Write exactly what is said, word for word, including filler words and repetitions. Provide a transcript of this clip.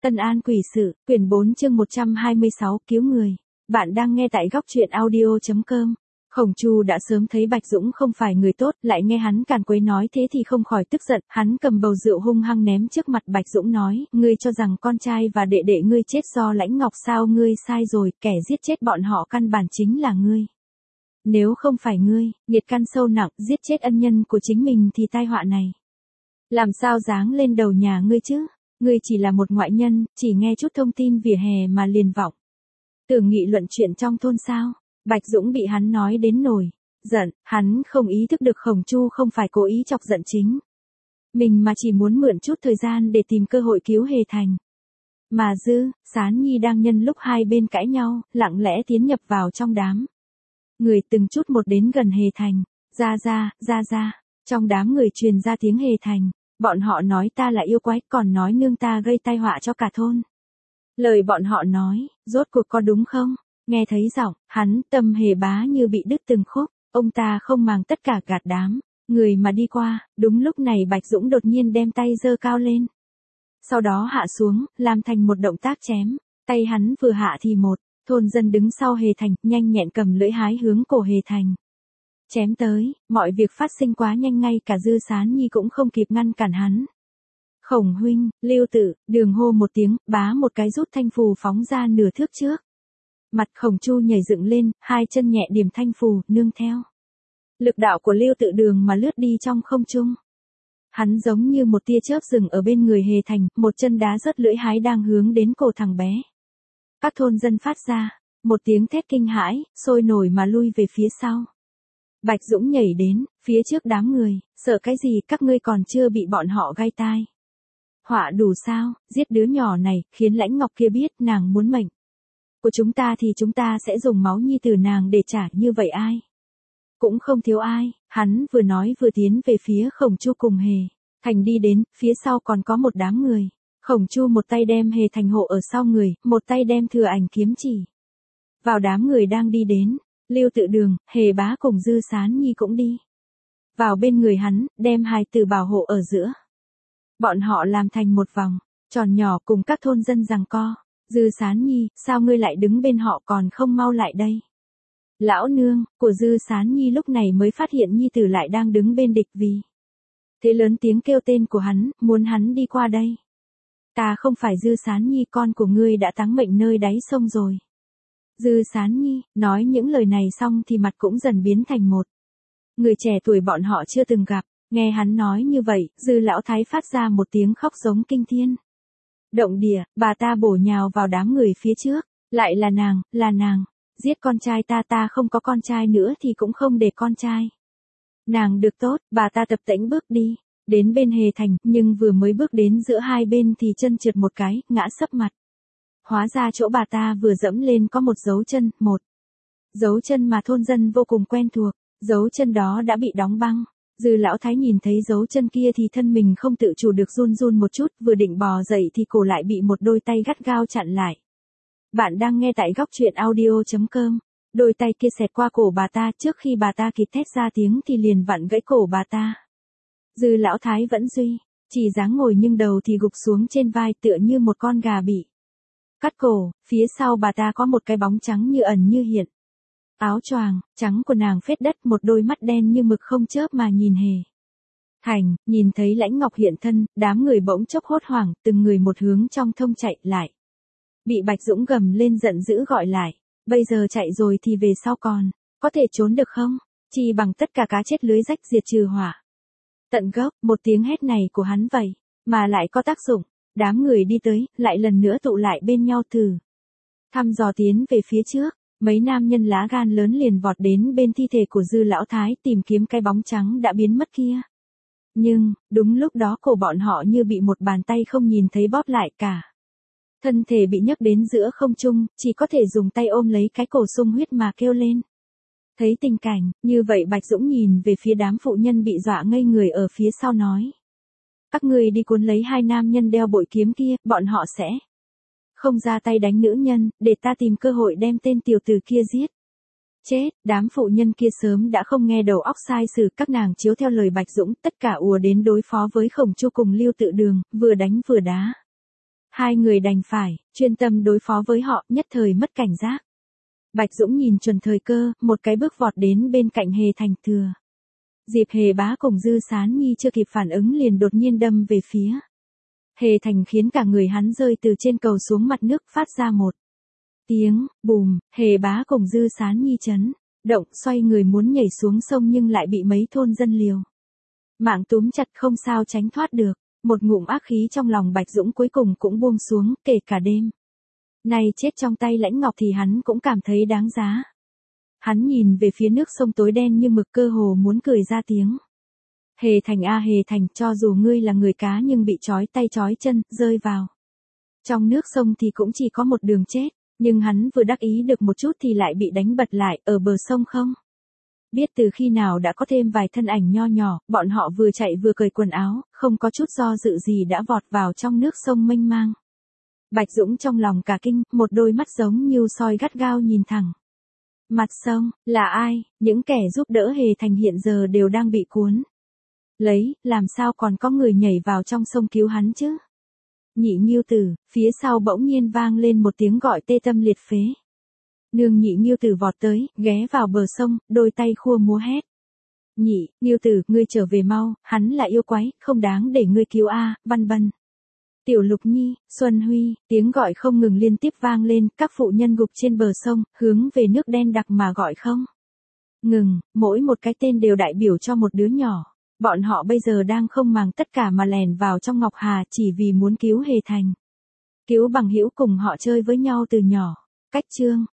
Tân An quỷ sự, quyển bốn chương một trăm hai mươi sáu, cứu người. Bạn đang nghe tại góc truyện audio chấm com. Khổng Chu đã sớm thấy Bạch Dũng không phải người tốt, lại nghe hắn càn quấy nói thế thì không khỏi tức giận, hắn cầm bầu rượu hung hăng ném trước mặt Bạch Dũng nói, ngươi cho rằng con trai và đệ đệ ngươi chết do Lãnh Ngọc sao? Ngươi sai rồi, kẻ giết chết bọn họ căn bản chính là ngươi. Nếu không phải ngươi, nghiệt căn sâu nặng, giết chết ân nhân của chính mình thì tai họa này làm sao giáng lên đầu nhà ngươi chứ? Ngươi chỉ là một ngoại nhân, chỉ nghe chút thông tin vỉa hè mà liền vọng tưởng nghị luận chuyện trong thôn sao? Bạch Dũng bị hắn nói đến nổi giận, hắn không ý thức được Khổng Chu không phải cố ý chọc giận chính mình mà chỉ muốn mượn chút thời gian để tìm cơ hội cứu Hề Thành. Mà Dư, Sán Nhi đang nhân lúc hai bên cãi nhau, lặng lẽ tiến nhập vào trong đám người từng chút một đến gần Hề Thành. Ra ra, ra ra, trong đám người truyền ra tiếng Hề Thành, bọn họ nói ta là yêu quái, còn nói nương ta gây tai họa cho cả thôn. Lời bọn họ nói, rốt cuộc có đúng không? Nghe thấy giọng, hắn tâm Hề bá như bị đứt từng khúc, ông ta không màng tất cả gạt đám người mà đi qua. Đúng lúc này Bạch Dũng đột nhiên đem tay giơ cao lên, sau đó hạ xuống, làm thành một động tác chém. Tay hắn vừa hạ thì một thôn dân đứng sau Hề Thành, nhanh nhẹn cầm lưỡi hái hướng cổ Hề Thành chém tới. Mọi việc phát sinh quá nhanh, ngay cả Dư Sán Nhi cũng không kịp ngăn cản hắn. Khổng huynh, Lưu Tự, Đường hô một tiếng, bá một cái rút thanh phù phóng ra nửa thước trước. Mặt Khổng Chu nhảy dựng lên, hai chân nhẹ điểm thanh phù, nương theo lực đạo của Lưu Tự Đường mà lướt đi trong không trung. Hắn giống như một tia chớp dừng ở bên người Hề Thành, một chân đá rớt lưỡi hái đang hướng đến cổ thằng bé. Các thôn dân phát ra một tiếng thét kinh hãi, sôi nổi mà lui về phía sau. Bạch Dũng nhảy đến phía trước đám người, sợ cái gì, các ngươi còn chưa bị bọn họ gai tai họa đủ sao? Giết đứa nhỏ này, khiến Lãnh Ngọc kia biết nàng muốn mệnh của chúng ta thì chúng ta sẽ dùng máu nhi tử nàng để trả, như vậy ai cũng không thiếu ai. Hắn vừa nói vừa tiến về phía Khổng Chu cùng Hề Thành đi đến, phía sau còn có một đám người. Khổng Chu một tay đem Hề Thành hộ ở sau người, một tay đem Thừa Ảnh kiếm chỉ vào đám người đang đi đến. Lưu Tự Đường, Hề bá cùng Dư Sán Nhi cũng đi vào bên người hắn, đem hai tử bảo hộ ở giữa. Bọn họ làm thành một vòng tròn nhỏ cùng các thôn dân giằng co. Dư Sán Nhi, sao ngươi lại đứng bên họ còn không mau lại đây? Lão nương của Dư Sán Nhi lúc này mới phát hiện nhi tử lại đang đứng bên địch, vì thế lớn tiếng kêu tên của hắn, muốn hắn đi qua đây. Ta không phải Dư Sán Nhi, con của ngươi đã táng mệnh nơi đáy sông rồi. Dư Sán Nhi nói những lời này xong thì mặt cũng dần biến thành một người trẻ tuổi bọn họ chưa từng gặp. Nghe hắn nói như vậy, Dư lão thái phát ra một tiếng khóc giống kinh thiên động địa. Bà ta bổ nhào vào đám người phía trước. Lại là nàng, là nàng giết con trai ta, ta không có con trai nữa thì cũng không để con trai nàng được tốt. Bà ta tập tễnh bước đi đến bên Hề Thành, nhưng vừa mới bước đến giữa hai bên thì chân trượt một cái, ngã sấp mặt. Hóa ra chỗ bà ta vừa dẫm lên có một dấu chân, một dấu chân mà thôn dân vô cùng quen thuộc. Dấu chân đó đã bị đóng băng. Dư lão thái nhìn thấy dấu chân kia thì thân mình không tự chủ được run run một chút, vừa định bò dậy thì cổ lại bị một đôi tay gắt gao chặn lại. Bạn đang nghe tại góc truyện audio chấm com. Đôi tay kia xẹt qua cổ bà ta, trước khi bà ta kịp thét ra tiếng thì liền vặn gãy cổ bà ta. Dư lão thái vẫn duy chỉ dáng ngồi, nhưng đầu thì gục xuống trên vai, tựa như một con gà bị cắt cổ. Phía sau bà ta có một cái bóng trắng như ẩn như hiện. Áo choàng trắng của nàng phết đất, một đôi mắt đen như mực không chớp mà nhìn Hề Thành. Nhìn thấy Lãnh Ngọc hiện thân, đám người bỗng chốc hốt hoảng, từng người một hướng trong thông chạy lại. Bị Bạch Dũng gầm lên giận dữ gọi lại. Bây giờ chạy rồi thì về sau còn có thể trốn được không? Chỉ bằng tất cả cá chết lưới rách, diệt trừ hỏa tận gốc. Một tiếng hét này của hắn vậy mà lại có tác dụng. Đám người đi tới, lại lần nữa tụ lại bên nhau thử thăm dò tiến về phía trước. Mấy nam nhân lá gan lớn liền vọt đến bên thi thể của Dư lão thái, tìm kiếm cái bóng trắng đã biến mất kia. Nhưng, đúng lúc đó cổ bọn họ như bị một bàn tay không nhìn thấy bóp lại, cả thân thể bị nhấc đến giữa không trung, chỉ có thể dùng tay ôm lấy cái cổ sung huyết mà kêu lên. Thấy tình cảnh như vậy, Bạch Dũng nhìn về phía đám phụ nhân bị dọa ngây người ở phía sau nói: các ngươi đi cuốn lấy hai nam nhân đeo bội kiếm kia, bọn họ sẽ không ra tay đánh nữ nhân, để ta tìm cơ hội đem tên tiểu tử kia giết chết. Đám phụ nhân kia sớm đã không nghe đầu óc sai sử, các nàng chiếu theo lời Bạch Dũng, tất cả ùa đến đối phó với Khổng Chu cùng Lưu Tự Đường, vừa đánh vừa đá. Hai người đành phải, chuyên tâm đối phó với họ, nhất thời mất cảnh giác. Bạch Dũng nhìn chuẩn thời cơ, một cái bước vọt đến bên cạnh Hề Thành thừa. Diệp Hề Bá cùng Dư Sán Nhi chưa kịp phản ứng liền đột nhiên đâm về phía Hề Thành, khiến cả người hắn rơi từ trên cầu xuống mặt nước, phát ra một tiếng bùm. Hề Bá cùng Dư Sán Nhi chấn động, xoay người muốn nhảy xuống sông nhưng lại bị mấy thôn dân liều mạng túm chặt, không sao tránh thoát được. Một ngụm ác khí trong lòng Bạch Dũng cuối cùng cũng buông xuống, kể cả đêm nay chết trong tay Lãnh Ngọc thì hắn cũng cảm thấy đáng giá. Hắn nhìn về phía nước sông tối đen như mực, cơ hồ muốn cười ra tiếng. Hề Thành a Hề Thành, cho dù ngươi là người cá nhưng bị trói tay trói chân, rơi vào trong nước sông thì cũng chỉ có một đường chết. Nhưng hắn vừa đắc ý được một chút thì lại bị đánh bật lại, ở bờ sông không biết từ khi nào đã có thêm vài thân ảnh nho nhỏ, bọn họ vừa chạy vừa cởi quần áo, không có chút do dự gì đã vọt vào trong nước sông mênh mang. Bạch Dũng trong lòng cả kinh, một đôi mắt giống như soi gắt gao nhìn thẳng mặt sông. Là ai? Những kẻ giúp đỡ Hề Thành hiện giờ đều đang bị cuốn lấy, làm sao còn có người nhảy vào trong sông cứu hắn chứ? Nhị Nghiêu Tử, phía sau bỗng nhiên vang lên một tiếng gọi tê tâm liệt phế. Nương Nhị Nghiêu Tử vọt tới, ghé vào bờ sông, đôi tay khua múa hét. Nhị Nghiêu Tử, ngươi trở về mau, hắn là yêu quái, không đáng để ngươi cứu a. Văn Bân, Tiểu Lục Nhi, Xuân Huy, tiếng gọi không ngừng liên tiếp vang lên, các phụ nhân gục trên bờ sông, hướng về nước đen đặc mà gọi không ngừng, mỗi một cái tên đều đại biểu cho một đứa nhỏ. Bọn họ bây giờ đang không màng tất cả mà lèn vào trong Ngọc Hà chỉ vì muốn cứu Hề Thành. Cứu bằng hữu cùng họ chơi với nhau từ nhỏ. Cách chương